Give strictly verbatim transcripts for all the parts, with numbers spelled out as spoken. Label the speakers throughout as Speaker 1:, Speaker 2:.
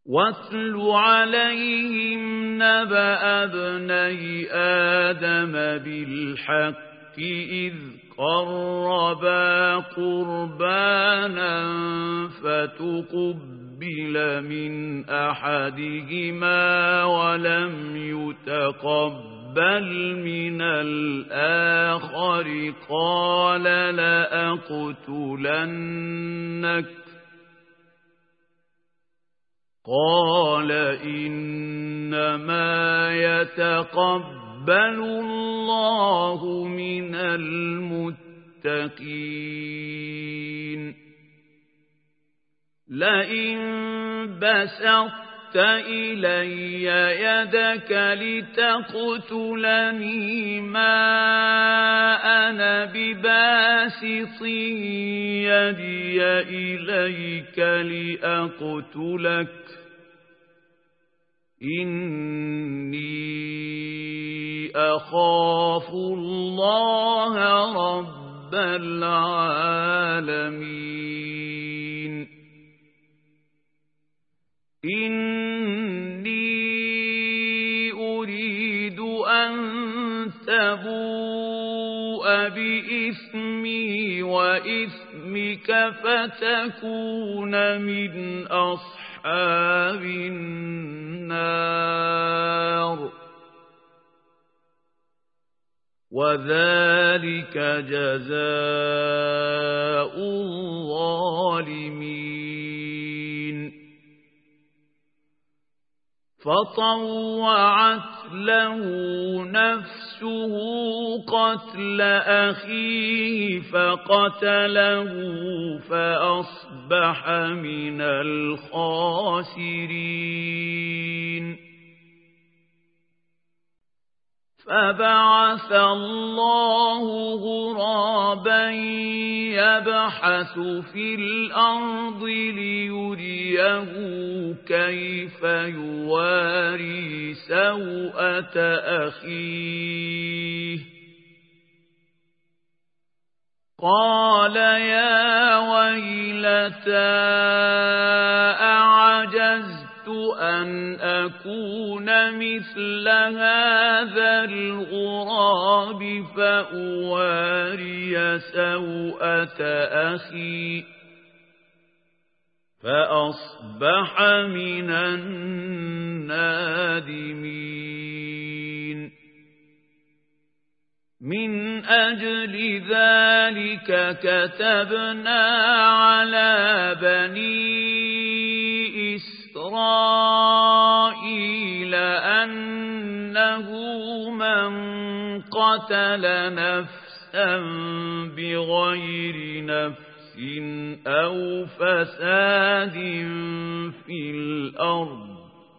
Speaker 1: واتل عليهم نبأ ابني آدم بالحق إذ قربا قربانا فتقبل من أحدهما ولم يتقبل من الآخر قال لأقتلنك قال إنما يتقبل الله من المتقين لئن بسطت إلي يدك لتقتلني ما أنا بباسط يدي إليك لأقتلك إني أخاف الله رب العالمين إني أريد أن تبوء بإثمي وإثمك فتكون من أصحاب النار وذلك جزاء الظالمين فطوعت له نفسه قتل أخيه فقتله فأصبح من الخاسرين فبعث الله غرابا يبحث في الأرض ليريه كيف يواري سوءة أخيه قال يا ويلتى أعجزت أن أكون مثل هذا الغراب فأواري سوءة أخي فأصبح من النادمين من أجل ذلك كتبنا على بني إسرائيل أنه من قتل نفسا بغير نفس أو فساد في الأرض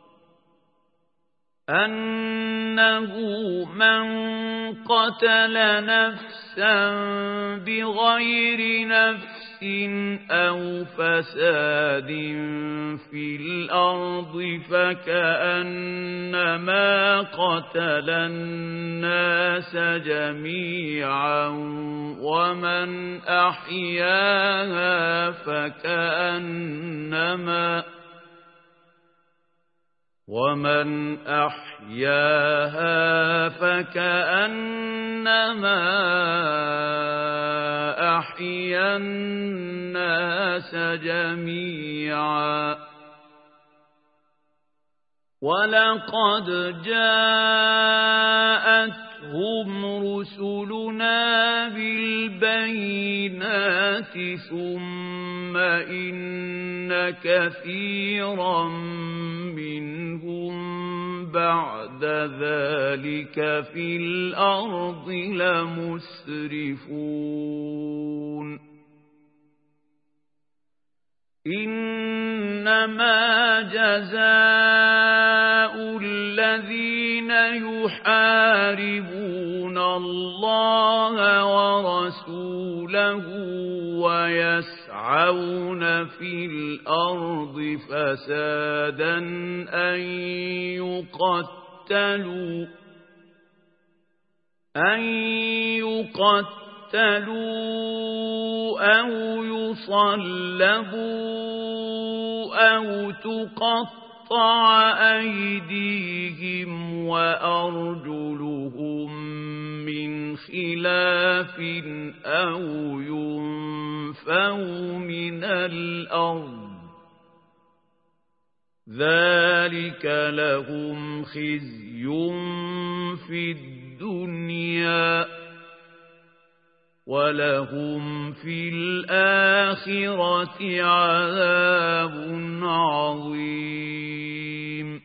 Speaker 1: أنه من قتل نفسا بغير نفس أو فساد في الأرض فكأنما قتل الناس جميعا ومن أحياها فكأنما ومن أحياها فكأنما أحيا الناس جميعا ولقد جاءتهم رسلنا بالبينات ثم إن كثيرا منهم بعد ذلك في الأرض لمسرفون إنما جزاء الذين يحاربون الله ورسوله ويسعون في الأرض فسادا أن يقتلوا أن يقتلوا أو يصلبوا أو تقطع تُقَطَّعَ أَيْدِيهِمْ وَأَرْجُلُهُم مِّنْ خِلَافٍ أَوْ يُنفَوْا مِنَ الْأَرْضِ ۚ ذَلِكَ لَهُمْ خِزْيٌ فِي الدُّنْيَا ۖ وَلَهُمْ فِي الْآخِرَةِ عَذَابٌ عَظِيمٌ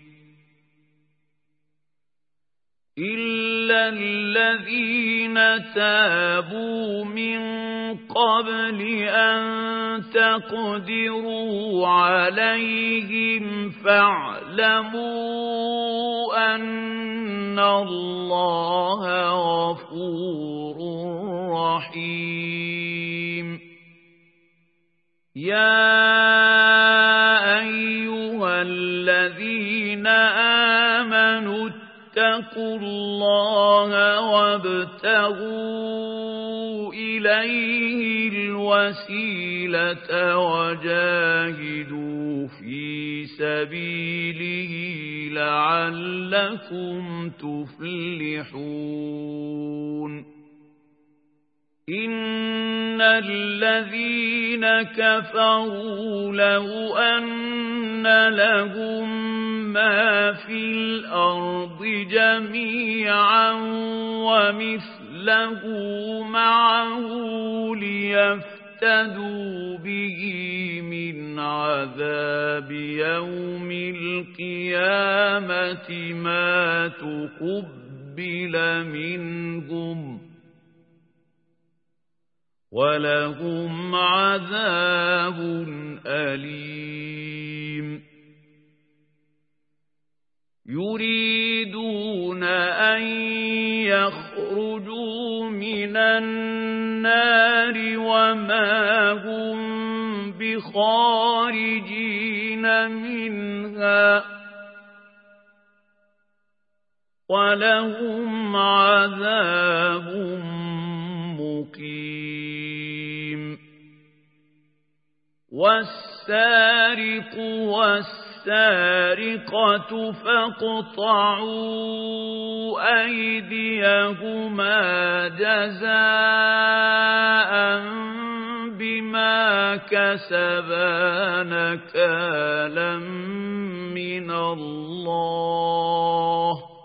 Speaker 1: إِلَّا الَّذِينَ تَابُوا مِن قَبْلِ أَن تَقْدِرُوا عَلَيْهِمْ فَاعْلَمُوا أَنَّ اللَّهَ غَفُورٌ رَّحِيمٌ يَا أَيُّهَا الَّذِينَ آمَنُوا اتَّقُوا اللَّهَ وَابْتَغُوا إِلَيْهِ الْوَسِيلَةَ وَجَاهِدُوا فِي سَبِيلِهِ لَعَلَّكُمْ تُفْلِحُونَ إِنَّ الَّذِينَ كَفَرُوا لَوْ أَنَّ لَهُم مَّا فِي الْأَرْضِ جَمِيعًا وَمِثْلَهُ مَعَهُ لِيَفْتَدُوا بِهِ مِنْ عَذَابِ يَوْمِ الْقِيَامَةِ مَا تُقُبِّلَ مِنْهُمْ وَلَهُمْ عَذَابٌ أَلِيمٌ يُرِيدُونَ أَن يَخْرُجُوا مِنَ النَّارِ وَمَا هُم بِخَارِجِينَ مِنْهَا وَلَهُمْ عَذَابٌ مُّقِيمٌ وَالسَّارِقُ وَالسَّارِقَةُ فَاقْطَعُوا أَيْدِيَهُمَا جَزَاءً بِمَا كَسَبَا نَكَالًا مِّنَ اللَّهِ ۗ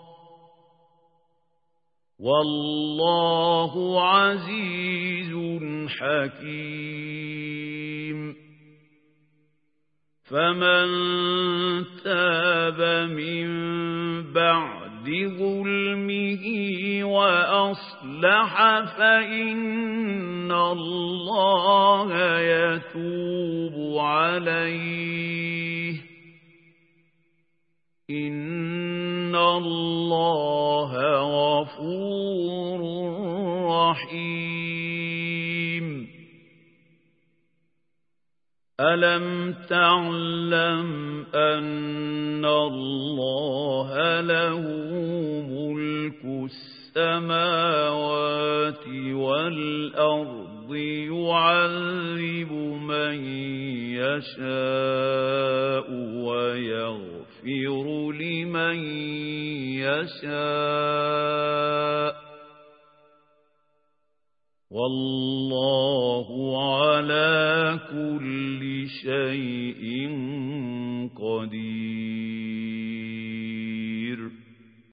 Speaker 1: وَاللَّهُ عَزِيزٌ حَكِيمٌ فَمَن تَابَ مِن بَعْدِ ظُلْمِهِ وَأَصْلَحَ فَإِنَّ اللَّهَ يَتُوبُ عَلَيْهِ ۗ إِنَّ اللَّهَ غَفُورٌ رَّحِيمٌ أَلَمْ تَعْلَمْ أَنَّ اللَّهَ لَهُ مُلْكُ السَّمَاوَاتِ وَالْأَرْضِ يُعَذِّبُ مَن يَشَاءُ وَيَغْفِرُ لِمَن يَشَاءُ وَاللَّهُ عَلَى كُلِّ شَيْءٍ